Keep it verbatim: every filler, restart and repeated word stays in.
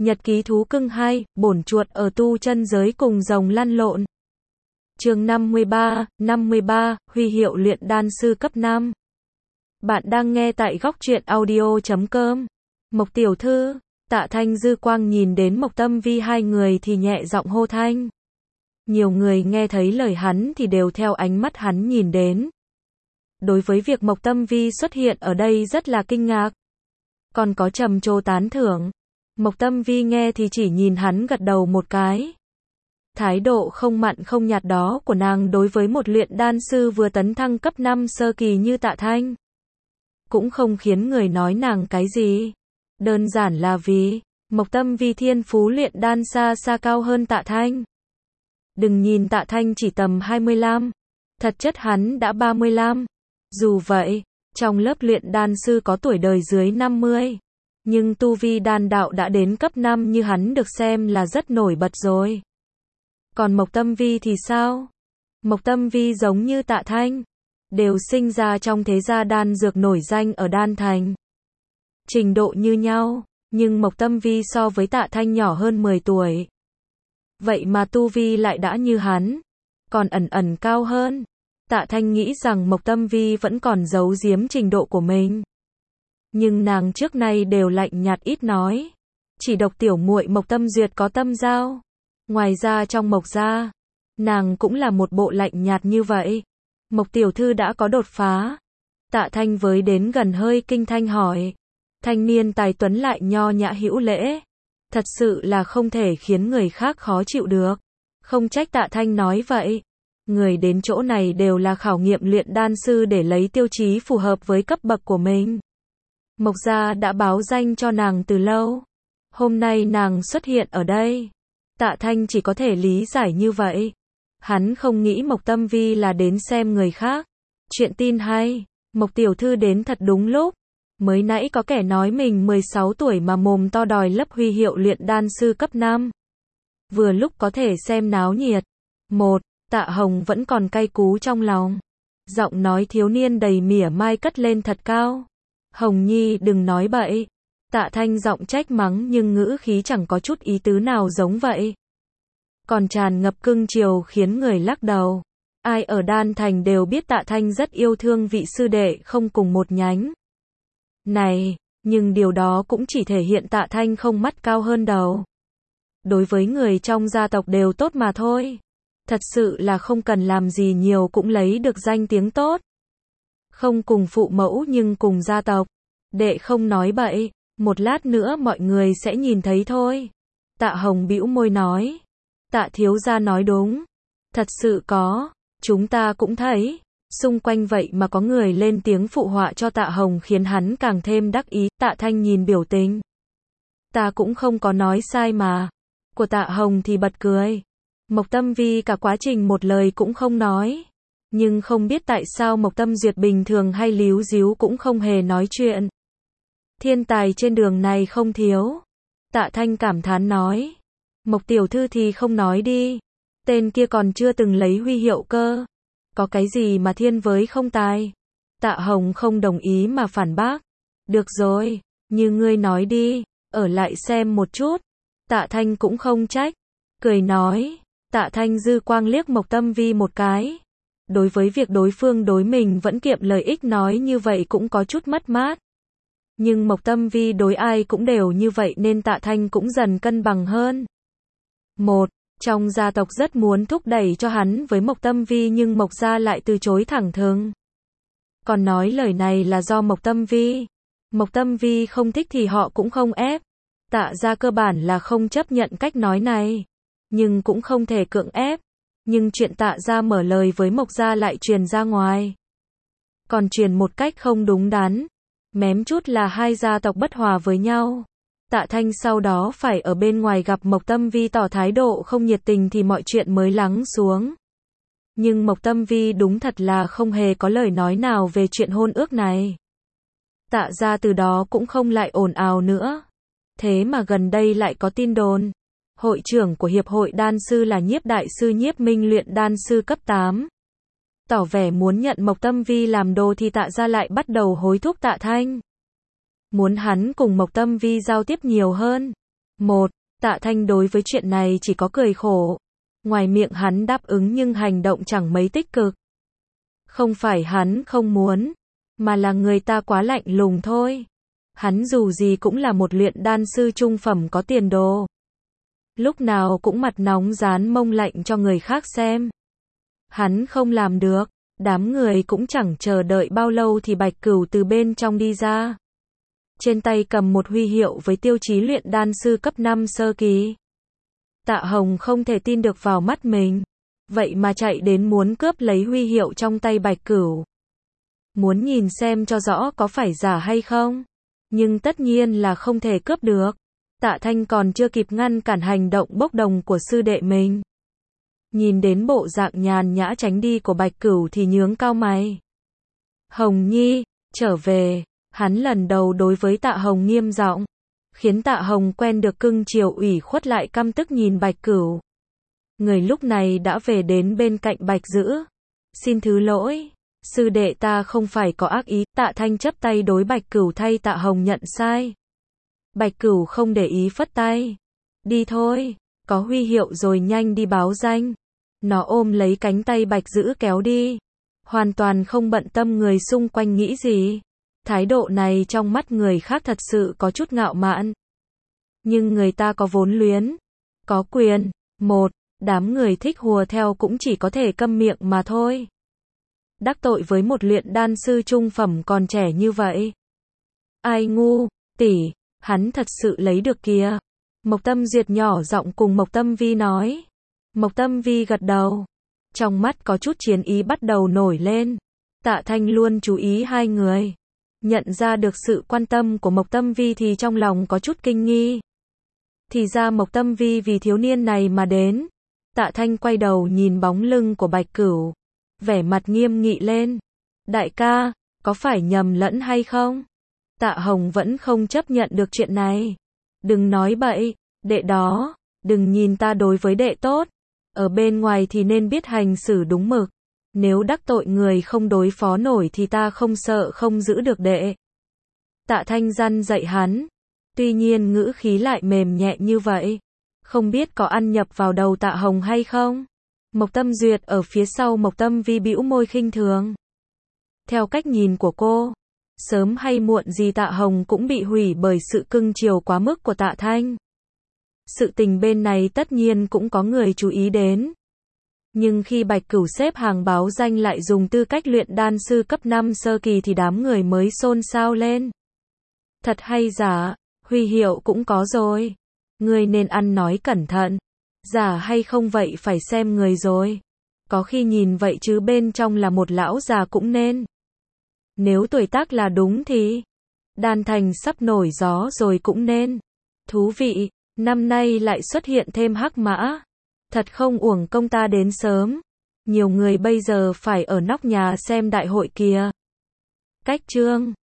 Nhật ký thú cưng hai, bổn chuột ở tu chân giới cùng rồng lăn lộn. Chương năm mươi ba, năm mươi ba, huy hiệu luyện đan sư cấp năm. Bạn đang nghe tại góc truyện audio chấm com. Mộc tiểu thư, Tạ Thanh dư quang nhìn đến Mộc Tâm Vi hai người thì nhẹ giọng hô thanh. Nhiều người nghe thấy lời hắn thì đều theo ánh mắt hắn nhìn đến. Đối với việc Mộc Tâm Vi xuất hiện ở đây rất là kinh ngạc. Còn có trầm trồ tán thưởng. Mộc Tâm Vi nghe thì chỉ nhìn hắn gật đầu một cái. Thái độ không mặn không nhạt đó của nàng đối với một luyện đan sư vừa tấn thăng cấp năm sơ kỳ như Tạ Thanh cũng không khiến người nói nàng cái gì. Đơn giản là vì Mộc Tâm Vi thiên phú luyện đan xa xa cao hơn Tạ Thanh. Đừng nhìn Tạ Thanh chỉ tầm hai mươi lăm, thật chất hắn đã ba mươi lăm. Dù vậy, trong lớp luyện đan sư có tuổi đời dưới năm mươi, nhưng tu vi đan đạo đã đến cấp năm như hắn được xem là rất nổi bật rồi. Còn Mộc Tâm Vi thì sao? Mộc Tâm Vi giống như Tạ Thanh, đều sinh ra trong thế gia đan dược nổi danh ở Đan Thành. Trình độ như nhau, nhưng Mộc Tâm Vi so với Tạ Thanh nhỏ hơn mười tuổi. Vậy mà tu vi lại đã như hắn, còn ẩn ẩn cao hơn. Tạ Thanh nghĩ rằng Mộc Tâm Vi vẫn còn giấu giếm trình độ của mình. Nhưng nàng trước nay đều lạnh nhạt ít nói. Chỉ độc tiểu muội Mộc Tâm Duyệt có tâm giao. Ngoài ra trong Mộc gia, nàng cũng là một bộ lạnh nhạt như vậy. Mộc tiểu thư đã có đột phá. Tạ Thanh với đến gần hơi kinh thanh hỏi. Thanh niên tài tuấn lại nho nhã hữu lễ. Thật sự là không thể khiến người khác khó chịu được. Không trách Tạ Thanh nói vậy. Người đến chỗ này đều là khảo nghiệm luyện đan sư để lấy tiêu chí phù hợp với cấp bậc của mình. Mộc gia đã báo danh cho nàng từ lâu. Hôm nay nàng xuất hiện ở đây. Tạ Thanh chỉ có thể lý giải như vậy. Hắn không nghĩ Mộc Tâm Vi là đến xem người khác. Chuyện tin hay, Mộc tiểu thư đến thật đúng lúc. Mới nãy có kẻ nói mình mười sáu tuổi mà mồm to đòi lấp huy hiệu luyện đan sư cấp năm. Vừa lúc có thể xem náo nhiệt. Một, Tạ Hồng vẫn còn cay cú trong lòng. Giọng nói thiếu niên đầy mỉa mai cất lên thật cao. Hồng Nhi đừng nói bậy. Tạ Thanh giọng trách mắng nhưng ngữ khí chẳng có chút ý tứ nào giống vậy. Còn tràn ngập cưng chiều khiến người lắc đầu. Ai ở Đan Thành đều biết Tạ Thanh rất yêu thương vị sư đệ không cùng một nhánh. Này, nhưng điều đó cũng chỉ thể hiện Tạ Thanh không mắt cao hơn đầu. Đối với người trong gia tộc đều tốt mà thôi. Thật sự là không cần làm gì nhiều cũng lấy được danh tiếng tốt. Không cùng phụ mẫu nhưng cùng gia tộc. Đệ không nói bậy, một lát nữa mọi người sẽ nhìn thấy thôi. Tạ Hồng bĩu môi nói. Tạ thiếu gia nói đúng. Thật sự có, chúng ta cũng thấy. Xung quanh vậy mà có người lên tiếng phụ họa cho Tạ Hồng khiến hắn càng thêm đắc ý. Tạ Thanh nhìn biểu tình. Ta cũng không có nói sai mà. Của Tạ Hồng thì bật cười. Mộc Tâm Vi cả quá trình một lời cũng không nói. Nhưng không biết tại sao Mộc Tâm Duyệt bình thường hay líu díu cũng không hề nói chuyện. Thiên tài trên đường này không thiếu. Tạ Thanh cảm thán nói. Mộc tiểu thư thì không nói đi. Tên kia còn chưa từng lấy huy hiệu cơ. Có cái gì mà thiên với không tài. Tạ Hồng không đồng ý mà phản bác. Được rồi, như ngươi nói đi, ở lại xem một chút. Tạ Thanh cũng không trách. Cười nói. Tạ Thanh dư quang liếc Mộc Tâm Vi một cái. Đối với việc đối phương đối mình vẫn kiệm lợi ích nói như vậy cũng có chút mất mát. Nhưng Mộc Tâm Vi đối ai cũng đều như vậy nên Tạ Thanh cũng dần cân bằng hơn. Một, trong gia tộc rất muốn thúc đẩy cho hắn với Mộc Tâm Vi nhưng Mộc gia lại từ chối thẳng thừng. Còn nói lời này là do Mộc Tâm Vi. Mộc Tâm Vi không thích thì họ cũng không ép. Tạ gia cơ bản là không chấp nhận cách nói này. Nhưng cũng không thể cưỡng ép. Nhưng chuyện Tạ gia mở lời với Mộc gia lại truyền ra ngoài. Còn truyền một cách không đúng đắn. Mém chút là hai gia tộc bất hòa với nhau. Tạ Thanh sau đó phải ở bên ngoài gặp Mộc Tâm Vi tỏ thái độ không nhiệt tình thì mọi chuyện mới lắng xuống. Nhưng Mộc Tâm Vi đúng thật là không hề có lời nói nào về chuyện hôn ước này. Tạ gia từ đó cũng không lại ồn ào nữa. Thế mà gần đây lại có tin đồn. Hội trưởng của Hiệp hội Đan sư là Nhiếp Đại sư Nhiếp Minh luyện đan sư cấp tám. Tỏ vẻ muốn nhận Mộc Tâm Vi làm đồ thì Tạ gia lại bắt đầu hối thúc Tạ Thanh. Muốn hắn cùng Mộc Tâm Vi giao tiếp nhiều hơn. một. Tạ Thanh đối với chuyện này chỉ có cười khổ. Ngoài miệng hắn đáp ứng nhưng hành động chẳng mấy tích cực. Không phải hắn không muốn, mà là người ta quá lạnh lùng thôi. Hắn dù gì cũng là một luyện đan sư trung phẩm có tiền đồ. Lúc nào cũng mặt nóng dán mông lạnh cho người khác xem. Hắn không làm được, đám người cũng chẳng chờ đợi bao lâu thì Bạch Cửu từ bên trong đi ra. Trên tay cầm một huy hiệu với tiêu chí luyện đan sư cấp năm sơ kỳ. Tạ Hồng không thể tin được vào mắt mình. Vậy mà chạy đến muốn cướp lấy huy hiệu trong tay Bạch Cửu. Muốn nhìn xem cho rõ có phải giả hay không. Nhưng tất nhiên là không thể cướp được. Tạ Thanh còn chưa kịp ngăn cản hành động bốc đồng của sư đệ mình. Nhìn đến bộ dạng nhàn nhã tránh đi của Bạch Cửu thì nhướng cao mày. Hồng Nhi, trở về. Hắn lần đầu đối với Tạ Hồng nghiêm giọng, khiến Tạ Hồng quen được cưng chiều ủy khuất lại căm tức nhìn Bạch Cửu. Người lúc này đã về đến bên cạnh Bạch Dữ. Xin thứ lỗi, sư đệ ta không phải có ác ý. Tạ Thanh chắp tay đối Bạch Cửu thay Tạ Hồng nhận sai. Bạch Cửu không để ý phất tay. Đi thôi, có huy hiệu rồi nhanh đi báo danh. Nó ôm lấy cánh tay Bạch Dữ kéo đi. Hoàn toàn không bận tâm người xung quanh nghĩ gì. Thái độ này trong mắt người khác thật sự có chút ngạo mạn. Nhưng người ta có vốn luyến, có quyền. Một, đám người thích hùa theo cũng chỉ có thể câm miệng mà thôi. Đắc tội với một luyện đan sư trung phẩm còn trẻ như vậy. Ai ngu, tỷ, hắn thật sự lấy được kìa. Mộc Tâm Duyệt nhỏ giọng cùng Mộc Tâm Vi nói. Mộc Tâm Vi gật đầu. Trong mắt có chút chiến ý bắt đầu nổi lên. Tạ Thanh luôn chú ý hai người. Nhận ra được sự quan tâm của Mộc Tâm Vi thì trong lòng có chút kinh nghi. Thì ra Mộc Tâm Vi vì thiếu niên này mà đến. Tạ Thanh quay đầu nhìn bóng lưng của Bạch Cửu. Vẻ mặt nghiêm nghị lên. Đại ca, có phải nhầm lẫn hay không? Tạ Hồng vẫn không chấp nhận được chuyện này. Đừng nói bậy, đệ đó, đừng nhìn ta đối với đệ tốt. Ở bên ngoài thì nên biết hành xử đúng mực. Nếu đắc tội người không đối phó nổi thì ta không sợ không giữ được đệ. Tạ Thanh răn dạy hắn. Tuy nhiên ngữ khí lại mềm nhẹ như vậy. Không biết có ăn nhập vào đầu Tạ Hồng hay không? Mộc Tâm Duyệt ở phía sau Mộc Tâm Vi bĩu môi khinh thường. Theo cách nhìn của cô, sớm hay muộn gì Tạ Hồng cũng bị hủy bởi sự cưng chiều quá mức của Tạ Thanh. Sự tình bên này tất nhiên cũng có người chú ý đến. Nhưng khi Bạch Cửu xếp hàng báo danh lại dùng tư cách luyện đan sư cấp năm sơ kỳ thì đám người mới xôn xao lên. Thật hay giả, huy hiệu cũng có rồi. Ngươi nên ăn nói cẩn thận. Giả hay không vậy phải xem người rồi. Có khi nhìn vậy chứ bên trong là một lão già cũng nên. Nếu tuổi tác là đúng thì đan thành sắp nổi gió rồi cũng nên. Thú vị, năm nay lại xuất hiện thêm hắc mã. Thật không uổng công ta đến sớm. Nhiều người bây giờ phải ở nóc nhà xem đại hội kìa. Cách chương